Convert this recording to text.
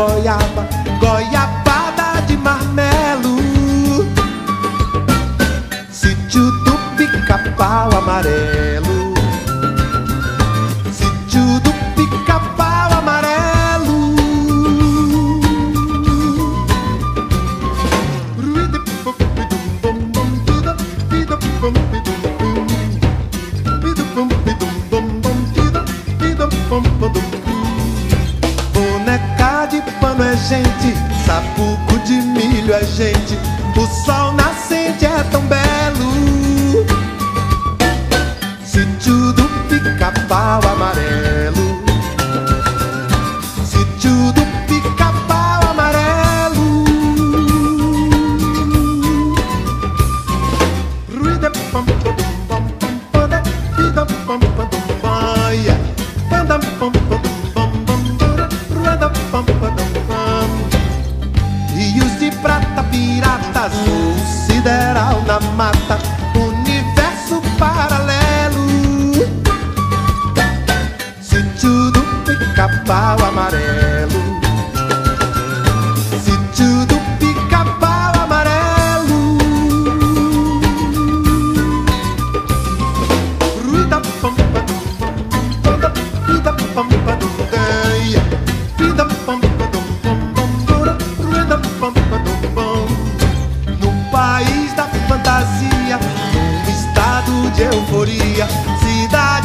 goiaba, goiabada de marmelo. Sítio do Pica-Pau Amarelo, sítio do Pica-Pau Amarelo. Boneca de pano é gente, sapuco de milho é gente, o sol nascente é tão belo. Sítio do Pica-Pau Amarelo, sítio do Pica-Pau Amarelo. Rios de prata, piratas, o sideral na mata, universo paralelo. Sítio do Pica-Pau Amarelo, sítio do Pica-Pau Amarelo. No país da fantasia, um estado de euforia, cidade